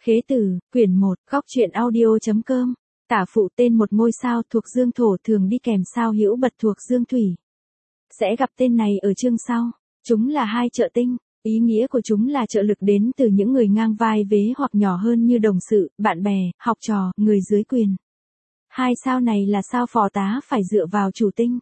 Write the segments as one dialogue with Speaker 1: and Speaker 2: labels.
Speaker 1: Khế Tử, quyển 1, góc truyện audio.com. Tả phụ tên một ngôi sao thuộc dương thổ thường đi kèm sao hữu bật thuộc dương thủy. Sẽ gặp tên này ở chương sau. Chúng là hai trợ tinh. Ý nghĩa của chúng là trợ lực đến từ những người ngang vai vế hoặc nhỏ hơn như đồng sự, bạn bè, học trò, người dưới quyền. Hai sao này là sao phò tá phải dựa vào chủ tinh.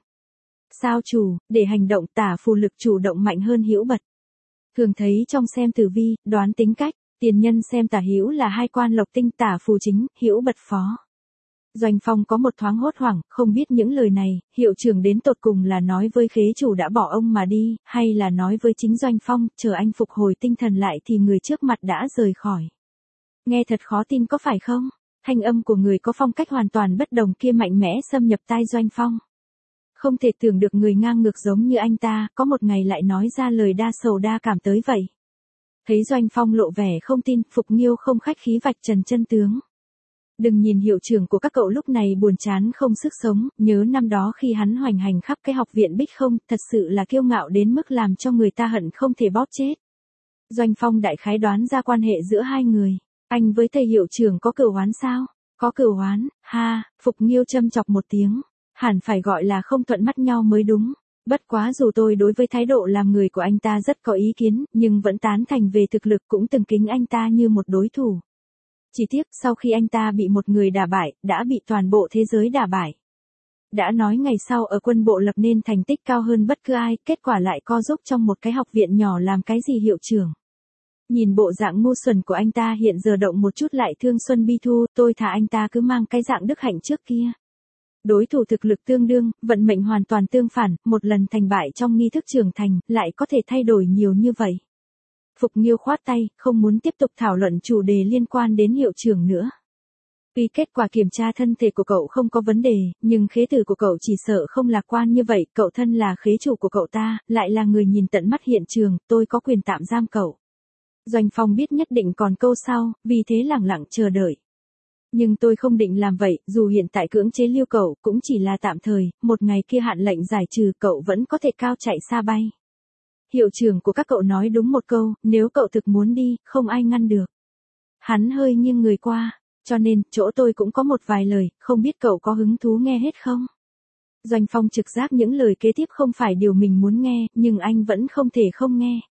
Speaker 1: Sao chủ, để hành động tả phù lực chủ động mạnh hơn hữu bật. Thường thấy trong xem tử vi, đoán tính cách, tiền nhân xem tả hữu là hai quan lộc tinh tả phù chính, hữu bật phó. Doanh Phong có một thoáng hốt hoảng, không biết những lời này, hiệu trưởng đến tột cùng là nói với khế chủ đã bỏ ông mà đi, hay là nói với chính Doanh Phong, chờ anh phục hồi tinh thần lại thì người trước mặt đã rời khỏi. Nghe thật khó tin có phải không? Thanh âm của người có phong cách hoàn toàn bất đồng kia mạnh mẽ xâm nhập tai Doanh Phong. Không thể tưởng được người ngang ngược giống như anh ta, có một ngày lại nói ra lời đa sầu đa cảm tới vậy. Thấy Doanh Phong lộ vẻ không tin, Phục Nghiêu không khách khí vạch trần chân tướng. Đừng nhìn hiệu trưởng của các cậu lúc này buồn chán không sức sống, nhớ năm đó khi hắn hoành hành khắp cái học viện Bích Không, thật sự là kiêu ngạo đến mức làm cho người ta hận không thể bóp chết. Doanh Phong đại khái đoán ra quan hệ giữa hai người. Anh với thầy hiệu trưởng có cửu oán sao? Có cửu oán, ha, Phục Nghiêu châm chọc một tiếng. Hẳn phải gọi là không thuận mắt nhau mới đúng. Bất quá dù tôi đối với thái độ làm người của anh ta rất có ý kiến, nhưng vẫn tán thành về thực lực, cũng từng kính anh ta như một đối thủ. Chỉ tiếc, sau khi anh ta bị một người đả bại, đã bị toàn bộ thế giới đả bại. Đã nói ngày sau ở quân bộ lập nên thành tích cao hơn bất cứ ai, kết quả lại co giúp trong một cái học viện nhỏ làm cái gì hiệu trưởng. Nhìn bộ dạng ngu xuẩn của anh ta hiện giờ động một chút lại thương Xuân Bi Thu, tôi thà anh ta cứ mang cái dạng đức hạnh trước kia. Đối thủ thực lực tương đương, vận mệnh hoàn toàn tương phản, một lần thành bại trong nghi thức trưởng thành, lại có thể thay đổi nhiều như vậy. Phục Nghiêu khoát tay, không muốn tiếp tục thảo luận chủ đề liên quan đến hiệu trưởng nữa. Vì kết quả kiểm tra thân thể của cậu không có vấn đề, nhưng khế tử của cậu chỉ sợ không lạc quan như vậy, cậu thân là khế chủ của cậu ta, lại là người nhìn tận mắt hiện trường, tôi có quyền tạm giam cậu. Doanh Phong biết nhất định còn câu sau, vì thế lẳng lặng chờ đợi. Nhưng tôi không định làm vậy, dù hiện tại cưỡng chế lưu cậu, cũng chỉ là tạm thời, một ngày kia hạn lệnh giải trừ cậu vẫn có thể cao chạy xa bay. Hiệu trưởng của các cậu nói đúng một câu, nếu cậu thực muốn đi, không ai ngăn được. Hắn hơi nghiêng người qua, cho nên, chỗ tôi cũng có một vài lời, không biết cậu có hứng thú nghe hết không? Doanh Phong trực giác những lời kế tiếp không phải điều mình muốn nghe, nhưng anh vẫn không thể không nghe.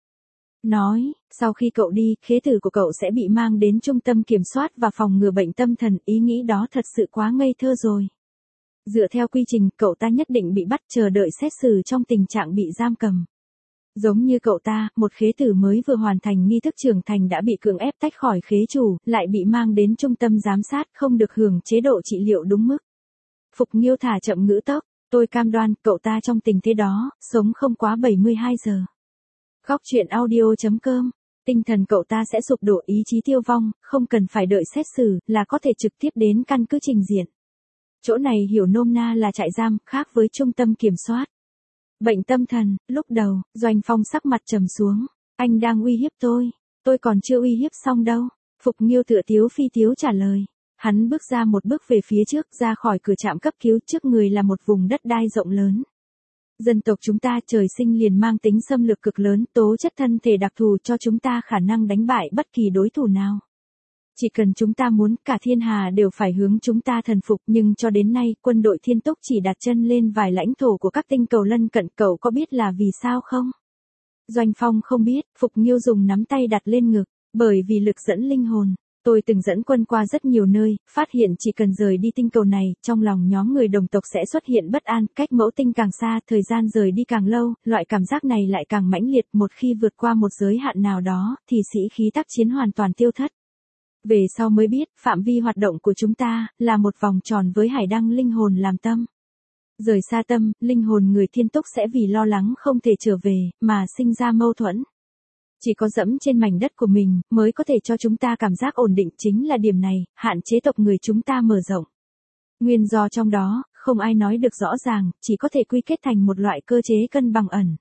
Speaker 1: Nói, sau khi cậu đi, khế tử của cậu sẽ bị mang đến trung tâm kiểm soát và phòng ngừa bệnh tâm thần, ý nghĩ đó thật sự quá ngây thơ rồi. Dựa theo quy trình, cậu ta nhất định bị bắt chờ đợi xét xử trong tình trạng bị giam cầm. Giống như cậu ta, một khế tử mới vừa hoàn thành nghi thức trưởng thành đã bị cưỡng ép tách khỏi khế chủ, lại bị mang đến trung tâm giám sát, không được hưởng chế độ trị liệu đúng mức. Phục Nghiêu thả chậm ngữ tốc, tôi cam đoan, cậu ta trong tình thế đó, sống không quá 72 giờ. Góc truyện audio.com, tinh thần cậu ta sẽ sụp đổ, ý chí tiêu vong, không cần phải đợi xét xử, là có thể trực tiếp đến căn cứ trình diện. Chỗ này hiểu nôm na là trại giam, khác với trung tâm kiểm soát. Bệnh tâm thần, lúc đầu, Doanh Phong sắc mặt trầm xuống. Anh đang uy hiếp tôi còn chưa uy hiếp xong đâu. Phục Nghiêu tựa tiếu phi tiếu trả lời. Hắn bước ra một bước về phía trước, ra khỏi cửa trạm cấp cứu, trước người là một vùng đất đai rộng lớn. Dân tộc chúng ta trời sinh liền mang tính xâm lược cực lớn, tố chất thân thể đặc thù cho chúng ta khả năng đánh bại bất kỳ đối thủ nào. Chỉ cần chúng ta muốn, cả thiên hà đều phải hướng chúng ta thần phục, nhưng cho đến nay, quân đội Thiên Túc chỉ đặt chân lên vài lãnh thổ của các tinh cầu lân cận, cậu có biết là vì sao không? Doanh Phong không biết, Phục Nghiêu dùng nắm tay đặt lên ngực, bởi vì lực dẫn linh hồn. Tôi từng dẫn quân qua rất nhiều nơi, phát hiện chỉ cần rời đi tinh cầu này, trong lòng nhóm người đồng tộc sẽ xuất hiện bất an, cách mẫu tinh càng xa, thời gian rời đi càng lâu, loại cảm giác này lại càng mãnh liệt, một khi vượt qua một giới hạn nào đó, thì sĩ khí tác chiến hoàn toàn tiêu thất. Về sau mới biết, phạm vi hoạt động của chúng ta, là một vòng tròn với hải đăng linh hồn làm tâm. Rời xa tâm, linh hồn người Thiên Túc sẽ vì lo lắng không thể trở về, mà sinh ra mâu thuẫn. Chỉ có dẫm trên mảnh đất của mình, mới có thể cho chúng ta cảm giác ổn định, chính là điểm này, hạn chế tộc người chúng ta mở rộng. Nguyên do trong đó, không ai nói được rõ ràng, chỉ có thể quy kết thành một loại cơ chế cân bằng ẩn.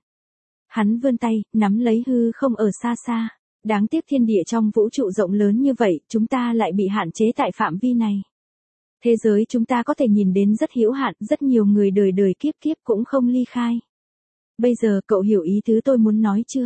Speaker 1: Hắn vươn tay, nắm lấy hư không ở xa xa. Đáng tiếc thiên địa trong vũ trụ rộng lớn như vậy, chúng ta lại bị hạn chế tại phạm vi này. Thế giới chúng ta có thể nhìn đến rất hữu hạn, rất nhiều người đời đời kiếp kiếp cũng không ly khai. Bây giờ cậu hiểu ý tứ tôi muốn nói chưa?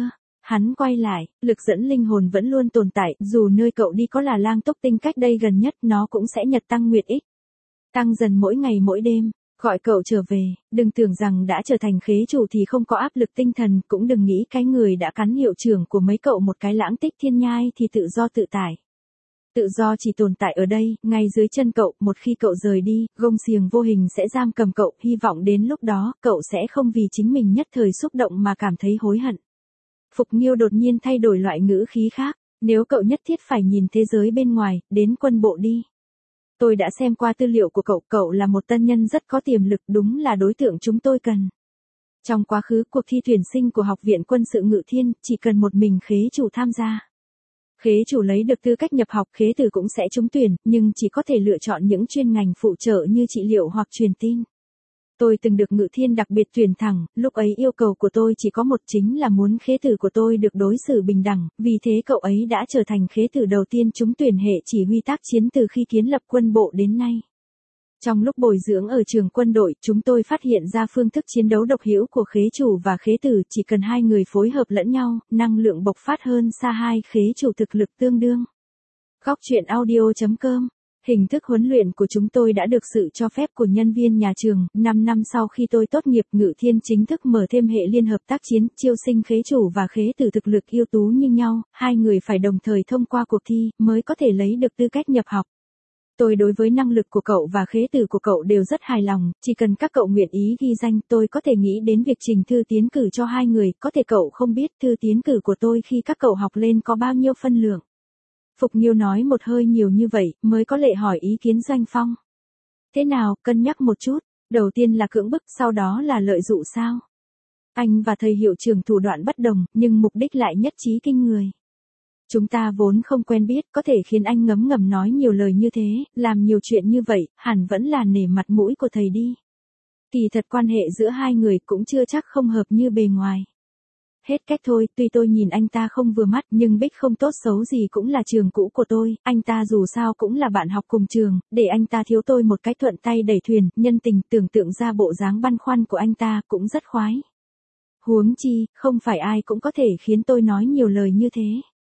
Speaker 1: Hắn quay lại, lực dẫn linh hồn vẫn luôn tồn tại, dù nơi cậu đi có là lang túc tinh cách đây gần nhất nó cũng sẽ nhật tăng nguyệt ích. Tăng dần mỗi ngày mỗi đêm, gọi cậu trở về, đừng tưởng rằng đã trở thành khế chủ thì không có áp lực tinh thần, cũng đừng nghĩ cái người đã cắn hiệu trưởng của mấy cậu một cái lãng tích thiên nhai thì tự do tự tại. Tự do chỉ tồn tại ở đây, ngay dưới chân cậu, một khi cậu rời đi, gông xiềng vô hình sẽ giam cầm cậu, hy vọng đến lúc đó, cậu sẽ không vì chính mình nhất thời xúc động mà cảm thấy hối hận. Phục Nghiêu đột nhiên thay đổi loại ngữ khí khác, nếu cậu nhất thiết phải nhìn thế giới bên ngoài, đến quân bộ đi. Tôi đã xem qua tư liệu của cậu, cậu là một tân nhân rất có tiềm lực, đúng là đối tượng chúng tôi cần. Trong quá khứ, cuộc thi tuyển sinh của Học viện Quân sự Ngự Thiên, chỉ cần một mình khế chủ tham gia. Khế chủ lấy được tư cách nhập học, khế tử cũng sẽ trúng tuyển, nhưng chỉ có thể lựa chọn những chuyên ngành phụ trợ như trị liệu hoặc truyền tin. Tôi từng được Ngự Thiên đặc biệt tuyển thẳng, lúc ấy yêu cầu của tôi chỉ có một, chính là muốn khế tử của tôi được đối xử bình đẳng, vì thế cậu ấy đã trở thành khế tử đầu tiên trúng tuyển hệ chỉ huy tác chiến từ khi kiến lập quân bộ đến nay. Trong lúc bồi dưỡng ở trường quân đội, chúng tôi phát hiện ra phương thức chiến đấu độc hữu của khế chủ và khế tử, chỉ cần hai người phối hợp lẫn nhau, năng lượng bộc phát hơn xa hai khế chủ thực lực tương đương. Góc truyện audio.com. Hình thức huấn luyện của chúng tôi đã được sự cho phép của nhân viên nhà trường. 5 năm sau khi tôi tốt nghiệp, Ngự Thiên chính thức mở thêm hệ liên hợp tác chiến, chiêu sinh khế chủ và khế tử thực lực ưu tú như nhau, hai người phải đồng thời thông qua cuộc thi, mới có thể lấy được tư cách nhập học. Tôi đối với năng lực của cậu và khế tử của cậu đều rất hài lòng, chỉ cần các cậu nguyện ý ghi danh, tôi có thể nghĩ đến việc trình thư tiến cử cho hai người, có thể cậu không biết thư tiến cử của tôi khi các cậu học lên có bao nhiêu phân lượng. Phục Nghiêu nói một hơi nhiều như vậy, mới có lệ hỏi ý kiến Doanh Phong. Thế nào, cân nhắc một chút, đầu tiên là cưỡng bức, sau đó là lợi dụ sao? Anh và thầy hiệu trưởng thủ đoạn bất đồng, nhưng mục đích lại nhất trí kinh người. Chúng ta vốn không quen biết, có thể khiến anh ngấm ngầm nói nhiều lời như thế, làm nhiều chuyện như vậy, hẳn vẫn là nể mặt mũi của thầy đi. Kỳ thật quan hệ giữa hai người cũng chưa chắc không hợp như bề ngoài. Hết cách thôi, tuy tôi nhìn anh ta không vừa mắt, nhưng Bích không tốt xấu gì cũng là trường cũ của tôi, anh ta dù sao cũng là bạn học cùng trường, để anh ta thiếu tôi một cái thuận tay đẩy thuyền, nhân tình, tưởng tượng ra bộ dáng băn khoăn của anh ta cũng rất khoái. Huống chi, không phải ai cũng có thể khiến tôi nói nhiều lời như thế.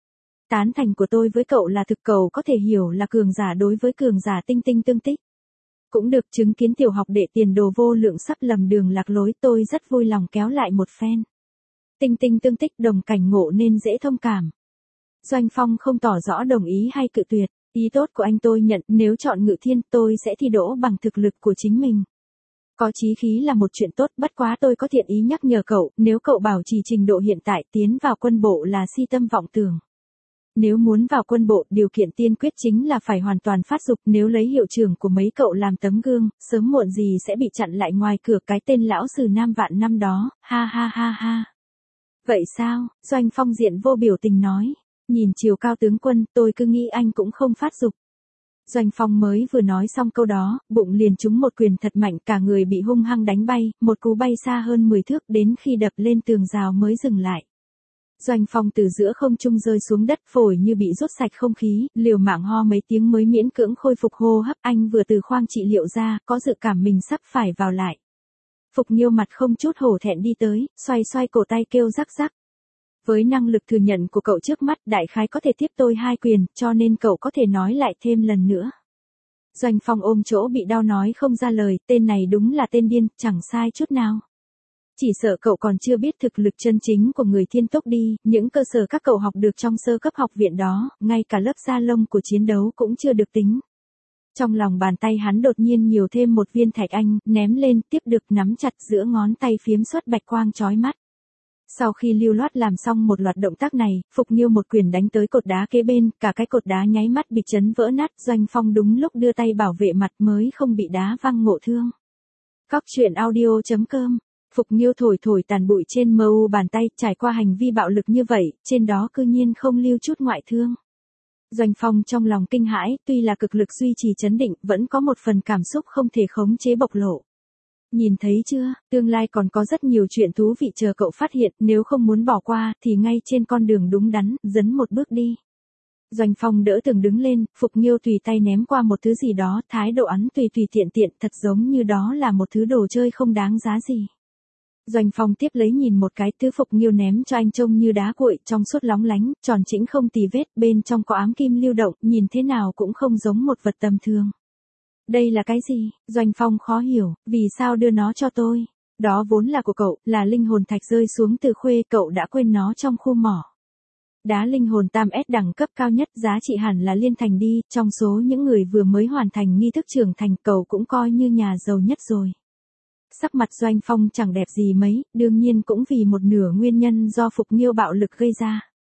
Speaker 1: Tán thành của tôi với cậu là thực, cậu có thể hiểu là cường giả đối với cường giả tinh tinh tương tích. Cũng được chứng kiến tiểu học đệ tiền đồ vô lượng sắp lầm đường lạc lối, tôi rất vui lòng kéo lại một phen. Tinh tinh tương tích đồng cảnh ngộ nên dễ thông cảm. Doanh Phong không tỏ rõ đồng ý hay cự tuyệt, ý tốt của anh tôi nhận, nếu chọn Ngự Thiên tôi sẽ thi đỗ bằng thực lực của chính mình. Có chí khí là một chuyện tốt, bất quá tôi có thiện ý nhắc nhở cậu, nếu cậu bảo trì trình độ hiện tại tiến vào quân bộ là si tâm vọng tưởng. Nếu muốn vào quân bộ, điều kiện tiên quyết chính là phải hoàn toàn phát dục, nếu lấy hiệu trưởng của mấy cậu làm tấm gương, sớm muộn gì sẽ bị chặn lại ngoài cửa cái tên lão sử Nam Vạn năm đó, ha ha ha ha. Vậy sao? Doanh Phong diện vô biểu tình nói. Nhìn chiều cao tướng quân, tôi cứ nghĩ anh cũng không phát dục. Doanh Phong mới vừa nói xong câu đó, bụng liền trúng một quyền thật mạnh, cả người bị hung hăng đánh bay, một cú bay xa hơn 10 thước, đến khi đập lên tường rào mới dừng lại. Doanh Phong từ giữa không trung rơi xuống đất, phổi như bị rút sạch không khí, liều mạng ho mấy tiếng mới miễn cưỡng khôi phục hô hấp, anh vừa từ khoang trị liệu ra, có dự cảm mình sắp phải vào lại. Phục Nghiêu mặt không chút hổ thẹn đi tới, xoay xoay cổ tay kêu rắc rắc. Với năng lực thừa nhận của cậu trước mắt, đại khái có thể tiếp tôi 2 quyền, cho nên cậu có thể nói lại thêm lần nữa. Doanh Phong ôm chỗ bị đau nói không ra lời, tên này đúng là tên điên, chẳng sai chút nào. Chỉ sợ cậu còn chưa biết thực lực chân chính của người Thiên Tốc đi, những cơ sở các cậu học được trong sơ cấp học viện đó, ngay cả lớp da lông của chiến đấu cũng chưa được tính. Trong lòng bàn tay hắn đột nhiên nhiều thêm một viên thạch anh, ném lên, tiếp được nắm chặt giữa ngón tay phiếm xuất bạch quang chói mắt. Sau khi lưu loát làm xong một loạt động tác này, Phục Nghiêu một quyền đánh tới cột đá kế bên, cả cái cột đá nháy mắt bị chấn vỡ nát, Doanh Phong đúng lúc đưa tay bảo vệ mặt mới không bị đá văng ngộ thương. Góc truyện audio.com. Phục Nghiêu thổi thổi tàn bụi trên mu bàn tay, trải qua hành vi bạo lực như vậy, trên đó cư nhiên không lưu chút ngoại thương. Doanh Phong trong lòng kinh hãi, tuy là cực lực duy trì trấn định, vẫn có một phần cảm xúc không thể khống chế bộc lộ. Nhìn thấy chưa, tương lai còn có rất nhiều chuyện thú vị chờ cậu phát hiện, nếu không muốn bỏ qua, thì ngay trên con đường đúng đắn, dấn một bước đi. Doanh Phong đỡ Tường đứng lên, Phục Nghiêu tùy tay ném qua một thứ gì đó, thái độ hắn tùy tùy tiện tiện, thật giống như đó là một thứ đồ chơi không đáng giá gì. Doanh Phong tiếp lấy nhìn một cái tứ phục nghiêu ném cho anh trông như đá cuội, trong suốt lóng lánh, tròn chỉnh không tì vết, bên trong có ám kim lưu động, nhìn thế nào cũng không giống một vật tầm thường. Đây là cái gì? Doanh Phong khó hiểu, vì sao đưa nó cho tôi? Đó vốn là của cậu, là linh hồn thạch rơi xuống từ khuê, cậu đã quên nó trong khu mỏ. Đá linh hồn tam S đẳng cấp cao nhất, giá trị hẳn là liên thành đi, trong số những người vừa mới hoàn thành nghi thức trưởng thành, cậu cũng coi như nhà giàu nhất rồi. Sắc mặt Doanh Phong chẳng đẹp gì mấy, đương nhiên cũng vì một nửa nguyên nhân do Phục Nghiêu bạo lực gây ra.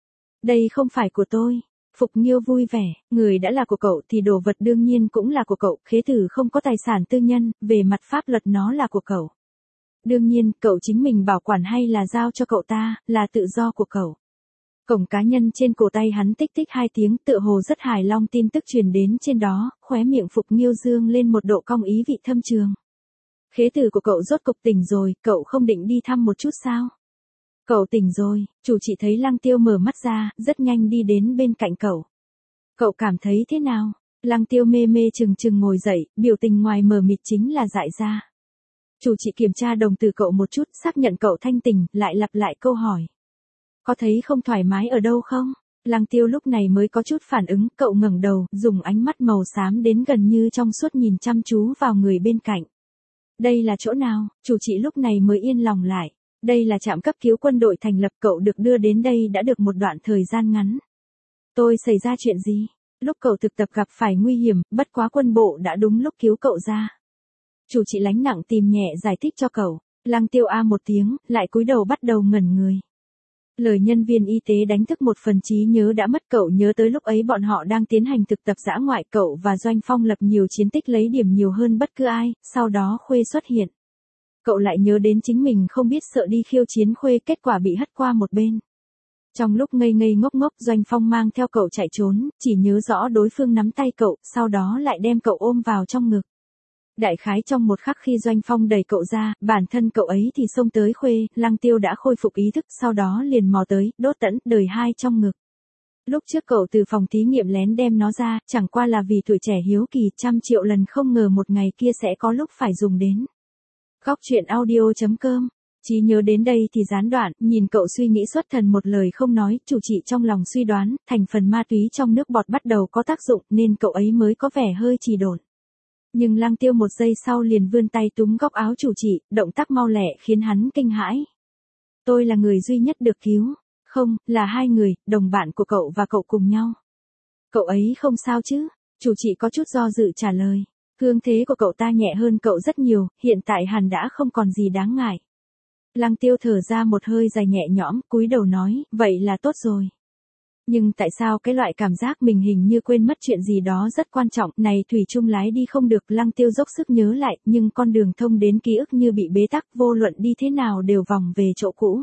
Speaker 1: Đây không phải của tôi. Phục Nghiêu vui vẻ, người đã là của cậu thì đồ vật đương nhiên cũng là của cậu, khế tử không có tài sản tư nhân, về mặt pháp luật nó là của cậu. Đương nhiên, cậu chính mình bảo quản hay là giao cho cậu ta, là tự do của cậu. Cổng cá nhân trên cổ tay hắn tích tích 2 tiếng, tựa hồ rất hài long, tin tức truyền đến trên đó, khóe miệng Phục Nghiêu dương lên một độ cong ý vị thâm trường. Khế tử của cậu rốt cục tỉnh rồi, cậu không định đi thăm một chút sao? Cậu tỉnh rồi, chủ chị thấy Lăng Tiêu mở mắt ra, rất nhanh đi đến bên cạnh cậu. Cậu cảm thấy thế nào? Lăng Tiêu mê mê chừng chừng ngồi dậy, biểu tình ngoài mờ mịt chính là dại ra. Chủ chị kiểm tra đồng từ cậu một chút, xác nhận cậu thanh tỉnh, lại lặp lại câu hỏi. Có thấy không thoải mái ở đâu không? Lăng Tiêu lúc này mới có chút phản ứng, cậu ngẩng đầu, dùng ánh mắt màu xám đến gần như trong suốt nhìn chăm chú vào người bên cạnh. Đây là chỗ nào? Chủ chị lúc này mới yên lòng lại. Đây là trạm cấp cứu quân đội thành lập, cậu được đưa đến đây đã được một đoạn thời gian ngắn. Tôi xảy ra chuyện gì? Lúc cậu thực tập gặp phải nguy hiểm, bất quá quân bộ đã đúng lúc cứu cậu ra. Chủ chị lánh nặng tìm nhẹ giải thích cho cậu. Lăng Tiêu a một tiếng, lại cúi đầu bắt đầu ngẩn người. Lời nhân viên y tế đánh thức một phần trí nhớ đã mất, cậu nhớ tới lúc ấy bọn họ đang tiến hành thực tập dã ngoại, cậu và Doanh Phong lập nhiều chiến tích lấy điểm nhiều hơn bất cứ ai, sau đó Khuê xuất hiện. Cậu lại nhớ đến chính mình không biết sợ đi khiêu chiến Khuê, kết quả bị hất qua một bên. Trong lúc ngây ngây ngốc ngốc, Doanh Phong mang theo cậu chạy trốn, chỉ nhớ rõ đối phương nắm tay cậu, sau đó lại đem cậu ôm vào trong ngực. Đại khái trong một khắc khi Doanh Phong đẩy cậu ra, bản thân cậu ấy thì xông tới Khuê, Lăng Tiêu đã khôi phục ý thức, sau đó liền mò tới, đốt tẫn, đời 2 trong ngực. Lúc trước cậu từ phòng thí nghiệm lén đem nó ra, chẳng qua là vì tuổi trẻ hiếu kỳ, 100 triệu lần không ngờ một ngày kia sẽ có lúc phải dùng đến. Góc truyện audio.com. Chí nhớ đến đây thì gián đoạn, nhìn cậu suy nghĩ xuất thần một lời không nói, chủ chị trong lòng suy đoán, thành phần ma túy trong nước bọt bắt đầu có tác dụng nên cậu ấy mới có vẻ hơi trì độn. Nhưng Lăng Tiêu một giây sau liền vươn tay túm góc áo chủ chị, động tác mau lẹ khiến hắn kinh hãi. Tôi là người duy nhất được cứu. Không, là 2 người, đồng bạn của cậu và cậu cùng nhau. Cậu ấy không sao chứ? Chủ chị có chút do dự trả lời. Thương thế của cậu ta nhẹ hơn cậu rất nhiều, hiện tại hẳn đã không còn gì đáng ngại. Lăng Tiêu thở ra một hơi dài nhẹ nhõm, cúi đầu nói, vậy là tốt rồi. Nhưng tại sao cái loại cảm giác mình hình như quên mất chuyện gì đó rất quan trọng này thủy chung lái đi không được? Lăng Tiêu dốc sức nhớ lại, nhưng con đường thông đến ký ức như bị bế tắc, vô luận đi thế nào đều vòng về chỗ cũ.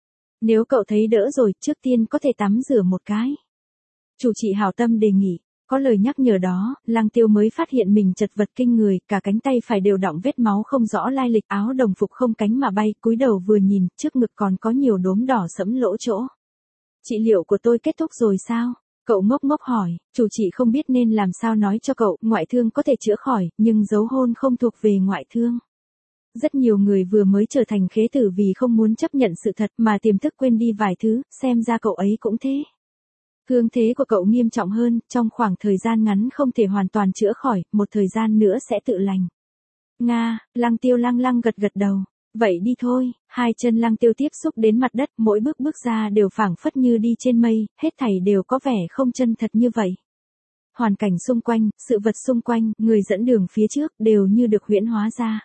Speaker 1: Nếu cậu thấy đỡ rồi, trước tiên có thể tắm rửa một cái. Chủ chị hảo tâm đề nghị. Có lời nhắc nhở đó, Lăng Tiêu mới phát hiện mình chật vật kinh người, cả cánh tay phải đều đọng vết máu không rõ lai lịch, áo đồng phục không cánh mà bay, cúi đầu vừa nhìn, trước ngực còn có nhiều đốm đỏ sẫm lỗ chỗ. Trị liệu của tôi kết thúc rồi sao? Cậu ngốc ngốc hỏi, chủ chị không biết nên làm sao nói cho cậu, ngoại thương có thể chữa khỏi, nhưng dấu hôn không thuộc về ngoại thương. Rất nhiều người vừa mới trở thành khế tử vì không muốn chấp nhận sự thật mà tiềm thức quên đi vài thứ, xem ra cậu ấy cũng thế. Thương thế của cậu nghiêm trọng hơn, trong khoảng thời gian ngắn không thể hoàn toàn chữa khỏi, một thời gian nữa sẽ tự lành. Nga, Lăng Tiêu lăng lăng gật gật đầu. Vậy đi thôi, 2 chân Lăng Tiêu tiếp xúc đến mặt đất, mỗi bước bước ra đều phảng phất như đi trên mây, hết thảy đều có vẻ không chân thật như vậy. Hoàn cảnh xung quanh, sự vật xung quanh, người dẫn đường phía trước đều như được huyễn hóa ra.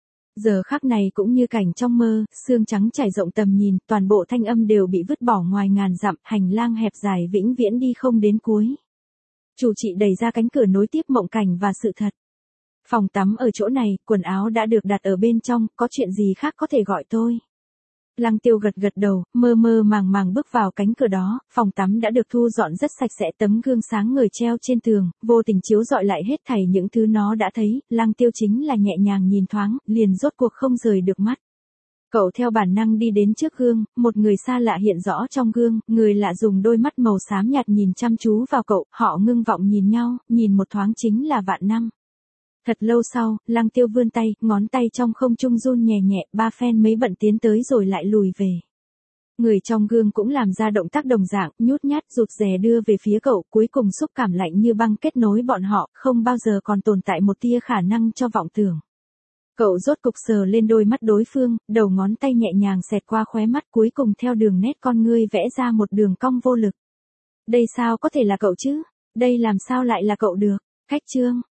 Speaker 1: Giờ khắc này cũng như cảnh trong mơ, sương trắng trải rộng tầm nhìn, toàn bộ thanh âm đều bị vứt bỏ ngoài ngàn dặm, hành lang hẹp dài vĩnh viễn đi không đến cuối. Chủ chị đẩy ra cánh cửa nối tiếp mộng cảnh và sự thật. Phòng tắm ở chỗ này, quần áo đã được đặt ở bên trong, có chuyện gì khác có thể gọi tôi. Lăng Tiêu gật gật đầu, mơ mơ màng màng bước vào cánh cửa đó, phòng tắm đã được thu dọn rất sạch sẽ, tấm gương sáng ngời treo trên tường, vô tình chiếu rọi lại hết thảy những thứ nó đã thấy, Lăng Tiêu chính là nhẹ nhàng nhìn thoáng, liền rốt cuộc không rời được mắt. Cậu theo bản năng đi đến trước gương, một người xa lạ hiện rõ trong gương, người lạ dùng đôi mắt màu xám nhạt nhìn chăm chú vào cậu, họ ngưng vọng nhìn nhau, nhìn một thoáng chính là vạn năm. Thật lâu sau, Lăng Tiêu vươn tay, ngón tay trong không trung run nhẹ nhẹ, ba phen mấy bận tiến tới rồi lại lùi về. Người trong gương cũng làm ra động tác đồng dạng, nhút nhát rụt rè đưa về phía cậu, cuối cùng xúc cảm lạnh như băng kết nối bọn họ, không bao giờ còn tồn tại một tia khả năng cho vọng tưởng. Cậu rốt cục sờ lên đôi mắt đối phương, đầu ngón tay nhẹ nhàng xẹt qua khóe mắt, cuối cùng theo đường nét con ngươi vẽ ra một đường cong vô lực. Đây sao có thể là cậu chứ? Đây làm sao lại là cậu được? Khách chương